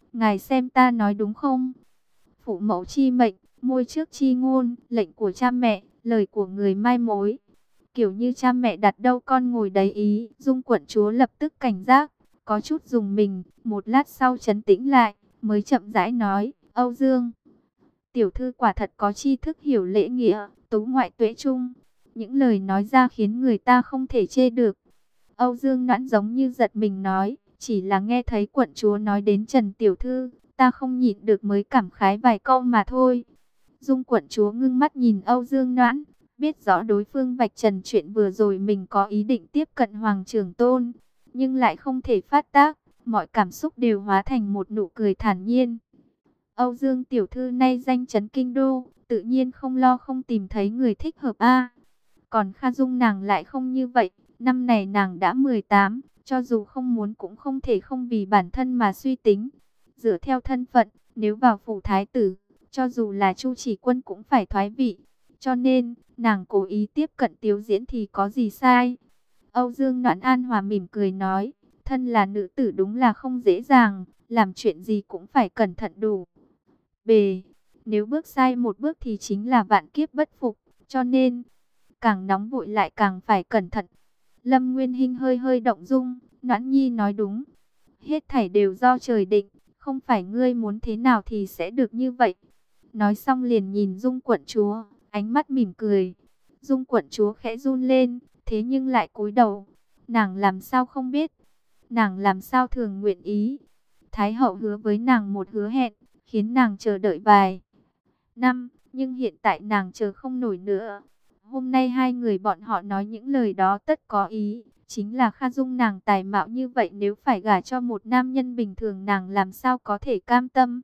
ngài xem ta nói đúng không? Phụ mẫu chi mệnh, môi trước chi ngôn, lệnh của cha mẹ, lời của người mai mối. Kiểu như cha mẹ đặt đâu con ngồi đấy ý. Dung quận chúa lập tức cảnh giác, có chút dùng mình, một lát sau trấn tĩnh lại, mới chậm rãi nói, Âu Dương, tiểu thư quả thật có tri thức hiểu lễ nghĩa, tú ngoại tuệ trung. Những lời nói ra khiến người ta không thể chê được. Âu Dương Noãn giống như giật mình nói, chỉ là nghe thấy quận chúa nói đến Trần tiểu thư, ta không nhịn được mới cảm khái vài câu mà thôi. Dung quận chúa ngưng mắt nhìn Âu Dương Noãn, biết rõ đối phương vạch trần chuyện vừa rồi mình có ý định tiếp cận Hoàng Trưởng Tôn, nhưng lại không thể phát tác, mọi cảm xúc đều hóa thành một nụ cười thản nhiên. Âu Dương tiểu thư nay danh chấn kinh đô, tự nhiên không lo không tìm thấy người thích hợp a. Còn Kha Dung nàng lại không như vậy, năm này nàng đã mười tám, cho dù không muốn cũng không thể không vì bản thân mà suy tính. Dựa theo thân phận, nếu vào phủ thái tử, cho dù là Chu Chỉ Quân cũng phải thoái vị. Cho nên, nàng cố ý tiếp cận Tiếu Diễn thì có gì sai. Âu Dương Noãn An hòa mỉm cười nói, thân là nữ tử đúng là không dễ dàng, làm chuyện gì cũng phải cẩn thận đủ. Bề, nếu bước sai một bước thì chính là vạn kiếp bất phục, cho nên, càng nóng vội lại càng phải cẩn thận. Lâm Nguyên Hinh hơi hơi động dung, Noãn Nhi nói đúng. Hết thảy đều do trời định, không phải ngươi muốn thế nào thì sẽ được như vậy. Nói xong liền nhìn Dung quận chúa, ánh mắt mỉm cười. Dung quận chúa khẽ run lên, thế nhưng lại cúi đầu. Nàng làm sao không biết, nàng làm sao thường nguyện ý. Thái hậu hứa với nàng một hứa hẹn, khiến nàng chờ đợi vài năm, nhưng hiện tại nàng chờ không nổi nữa. Hôm nay hai người bọn họ nói những lời đó tất có ý, chính là Kha Dung nàng tài mạo như vậy, nếu phải gả cho một nam nhân bình thường nàng làm sao có thể cam tâm.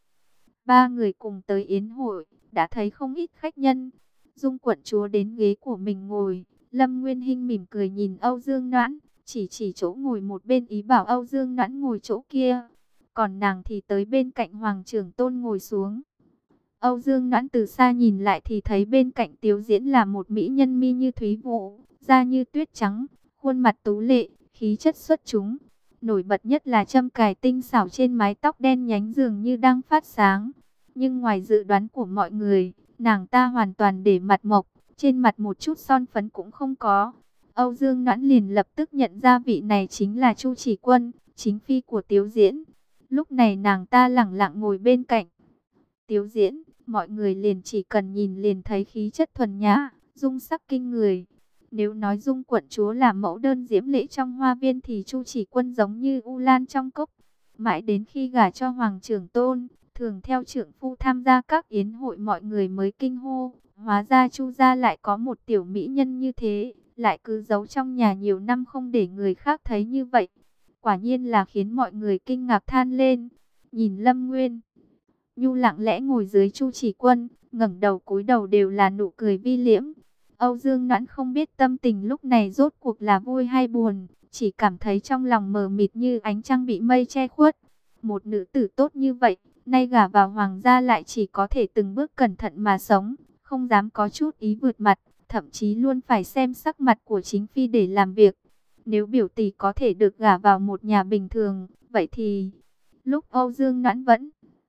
Ba người cùng tới yến hội, đã thấy không ít khách nhân. Dung quận chúa đến ghế của mình ngồi, Lâm Nguyên Hinh mỉm cười nhìn Âu Dương Noãn, chỉ chỉ chỗ ngồi một bên ý bảo Âu Dương Noãn ngồi chỗ kia. Còn nàng thì tới bên cạnh Hoàng Trưởng Tôn ngồi xuống. Âu Dương Noãn từ xa nhìn lại thì thấy bên cạnh Tiếu Diễn là một mỹ nhân mi như thúy vụ, da như tuyết trắng, khuôn mặt tú lệ, khí chất xuất chúng. Nổi bật nhất là châm cài tinh xảo trên mái tóc đen nhánh dường như đang phát sáng. Nhưng ngoài dự đoán của mọi người, nàng ta hoàn toàn để mặt mộc, trên mặt một chút son phấn cũng không có. Âu Dương Noãn liền lập tức nhận ra vị này chính là Chu Chỉ Quân, chính phi của Tiếu Diễn. Lúc này nàng ta lẳng lặng ngồi bên cạnh Tiếu Diễn, mọi người liền chỉ cần nhìn liền thấy khí chất thuần nhã, dung sắc kinh người. Nếu nói Dung quận chúa là mẫu đơn diễm lễ trong hoa viên thì Chu Chỉ Quân giống như u lan trong cốc. Mãi đến khi gả cho Hoàng Trưởng Tôn, thường theo trượng phu tham gia các yến hội, mọi người mới kinh hô, hóa ra Chu gia lại có một tiểu mỹ nhân như thế, lại cứ giấu trong nhà nhiều năm không để người khác thấy như vậy. Quả nhiên là khiến mọi người kinh ngạc than lên. Nhìn Lâm Nguyên Nhu lặng lẽ ngồi dưới Chu Chỉ Quân, ngẩng đầu cúi đầu đều là nụ cười vi liễm. Âu Dương Noãn không biết tâm tình lúc này rốt cuộc là vui hay buồn, chỉ cảm thấy trong lòng mờ mịt như ánh trăng bị mây che khuất. Một nữ tử tốt như vậy, nay gả vào hoàng gia lại chỉ có thể từng bước cẩn thận mà sống, không dám có chút ý vượt mặt, thậm chí luôn phải xem sắc mặt của chính phi để làm việc. Nếu biểu tỷ có thể được gả vào một nhà bình thường, vậy thì... Lúc Âu Dương Noãn vẫn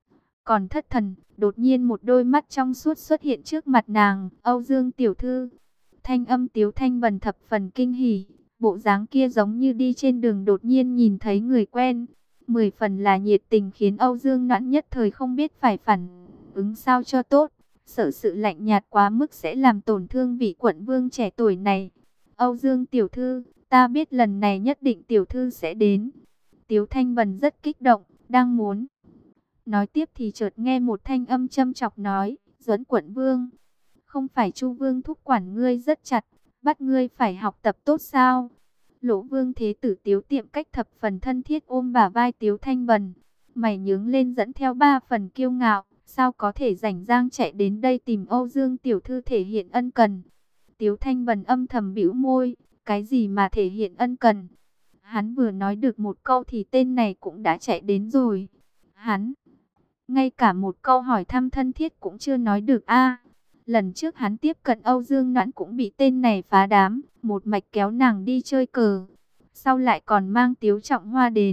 còn thất thần, đột nhiên một đôi mắt trong suốt xuất hiện trước mặt nàng. Âu Dương tiểu thư. Thanh âm Tiếu Thanh Vân thập phần kinh hỉ, bộ dáng kia giống như đi trên đường đột nhiên nhìn thấy người quen. Mười phần là nhiệt tình khiến Âu Dương Noãn nhất thời không biết phải phản ứng sao cho tốt, sợ sự lạnh nhạt quá mức sẽ làm tổn thương vị quận vương trẻ tuổi này. Âu Dương tiểu thư, ta biết lần này nhất định tiểu thư sẽ đến. Tiếu Thanh Vân rất kích động, đang muốn nói tiếp thì chợt nghe một thanh âm châm chọc nói, Duẫn quận vương, không phải Chu vương thúc quản ngươi rất chặt, bắt ngươi phải học tập tốt sao? Lỗ vương thế tử Tiếu Tiệm Cách thập phần thân thiết ôm bả vai Tiếu Thanh Vân, mày nhướng lên dẫn theo ba phần kiêu ngạo, sao có thể rảnh rang chạy đến đây tìm Âu Dương tiểu thư thể hiện ân cần? Tiếu Thanh Vân âm thầm bĩu môi, cái gì mà thể hiện ân cần? Hắn vừa nói được một câu thì tên này cũng đã chạy đến rồi. Hắn ngay cả một câu hỏi thăm thân thiết cũng chưa nói được a. Lần trước hắn tiếp cận Âu Dương Noãn cũng bị tên này phá đám, một mạch kéo nàng đi chơi cờ. Sau lại còn mang Tiếu Trọng Hoa đến,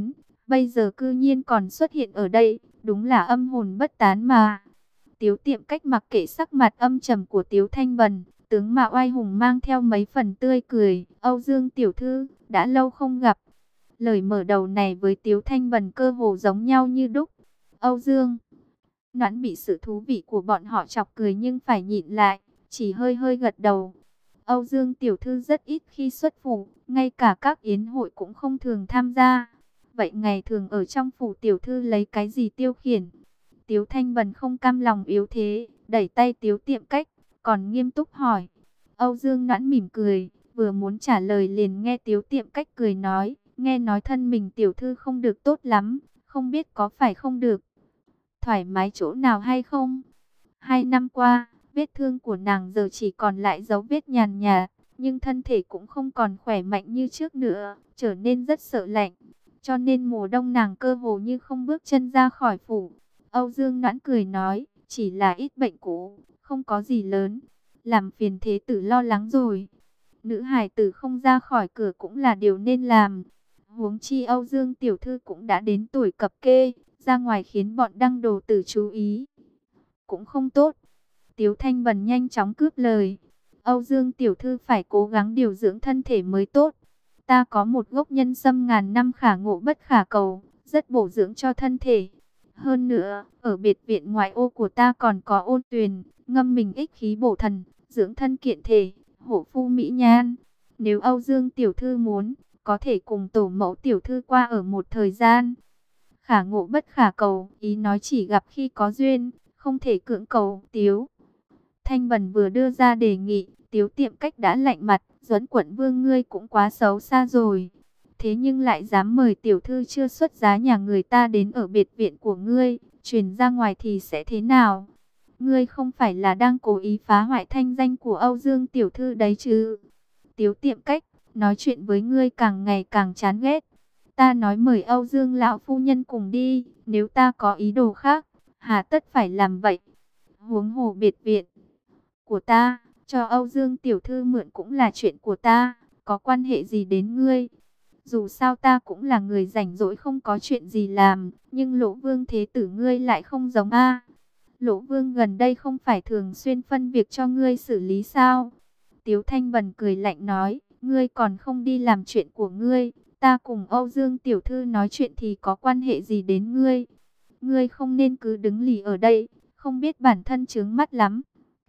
bây giờ cư nhiên còn xuất hiện ở đây, đúng là âm hồn bất tán mà. Tiếu Tiệm Cách mặc kệ sắc mặt âm trầm của Tiếu Thanh Vân, tướng mạo oai hùng mang theo mấy phần tươi cười. Âu Dương tiểu thư, đã lâu không gặp. Lời mở đầu này với Tiếu Thanh Vân cơ hồ giống nhau như đúc. Âu Dương Noãn bị sự thú vị của bọn họ chọc cười nhưng phải nhịn lại, chỉ hơi hơi gật đầu. Âu Dương tiểu thư rất ít khi xuất phủ, ngay cả các yến hội cũng không thường tham gia. Vậy ngày thường ở trong phủ tiểu thư lấy cái gì tiêu khiển? Tiếu Thanh Vân không cam lòng yếu thế, đẩy tay Tiếu Tiệm Cách, còn nghiêm túc hỏi. Âu Dương Noãn mỉm cười, vừa muốn trả lời liền nghe Tiếu Tiệm Cách cười nói, nghe nói thân mình tiểu thư không được tốt lắm, không biết có phải không được thoải mái chỗ nào hay không? Hai năm qua, vết thương của nàng giờ chỉ còn lại dấu vết nhàn nhạt, nhưng thân thể cũng không còn khỏe mạnh như trước nữa, trở nên rất sợ lạnh. Cho nên mùa đông nàng cơ hồ như không bước chân ra khỏi phủ. Âu Dương Noãn cười nói, chỉ là ít bệnh cũ, không có gì lớn, làm phiền thế tử lo lắng rồi. Nữ hài tử không ra khỏi cửa cũng là điều nên làm. Huống chi Âu Dương tiểu thư cũng đã đến tuổi cập kê, ra ngoài khiến bọn đăng đồ tử chú ý cũng không tốt. Tiếu Thanh Vân nhanh chóng cướp lời. Âu Dương tiểu thư phải cố gắng điều dưỡng thân thể mới tốt. Ta có một gốc nhân sâm ngàn năm khả ngộ bất khả cầu, rất bổ dưỡng cho thân thể. Hơn nữa, ở biệt viện ngoại ô của ta còn có ôn tuyền, ngâm mình ích khí bổ thần, dưỡng thân kiện thể, hổ phu mỹ nhan. Nếu Âu Dương tiểu thư muốn, có thể cùng tổ mẫu tiểu thư qua ở một thời gian. Khả ngộ bất khả cầu, ý nói chỉ gặp khi có duyên, không thể cưỡng cầu. Tiếu Thanh Vân vừa đưa ra đề nghị, Tiếu Tiệm Cách đã lạnh mặt, Duẫn quận vương ngươi cũng quá xấu xa rồi. Thế nhưng lại dám mời tiểu thư chưa xuất giá nhà người ta đến ở biệt viện của ngươi, truyền ra ngoài thì sẽ thế nào? Ngươi không phải là đang cố ý phá hoại thanh danh của Âu Dương tiểu thư đấy chứ? Tiếu Tiệm Cách, nói chuyện với ngươi càng ngày càng chán ghét. Ta nói mời Âu Dương lão phu nhân cùng đi, nếu ta có ý đồ khác, hà tất phải làm vậy? Huống hồ biệt viện của ta, cho Âu Dương tiểu thư mượn cũng là chuyện của ta, có quan hệ gì đến ngươi? Dù sao ta cũng là người rảnh rỗi không có chuyện gì làm, nhưng Lỗ Vương thế tử ngươi lại không giống a. Lỗ Vương gần đây không phải thường xuyên phân việc cho ngươi xử lý sao? Tiếu Thanh Vân cười lạnh nói, ngươi còn không đi làm chuyện của ngươi, ta cùng Âu Dương tiểu thư nói chuyện thì có quan hệ gì đến ngươi? Ngươi không nên cứ đứng lì ở đây, không biết bản thân chướng mắt lắm.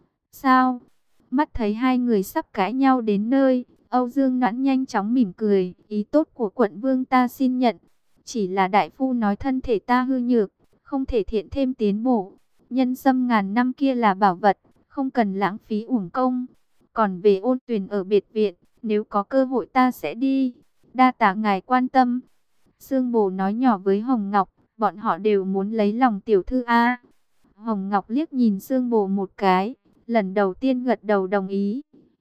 Sao? Mắt thấy hai người sắp cãi nhau đến nơi, Âu Dương Noãn nhanh chóng mỉm cười, ý tốt của quận vương ta xin nhận. Chỉ là đại phu nói thân thể ta hư nhược, không thể thiện thêm tiến bổ. Nhân sâm ngàn năm kia là bảo vật, không cần lãng phí uổng công. Còn về ôn tuyền ở biệt viện, nếu có cơ hội ta sẽ đi. Đa tạ ngài quan tâm. Sương Bồ nói nhỏ với Hồng Ngọc, bọn họ đều muốn lấy lòng tiểu thư A. Hồng Ngọc liếc nhìn Sương Bồ một cái, lần đầu tiên gật đầu đồng ý.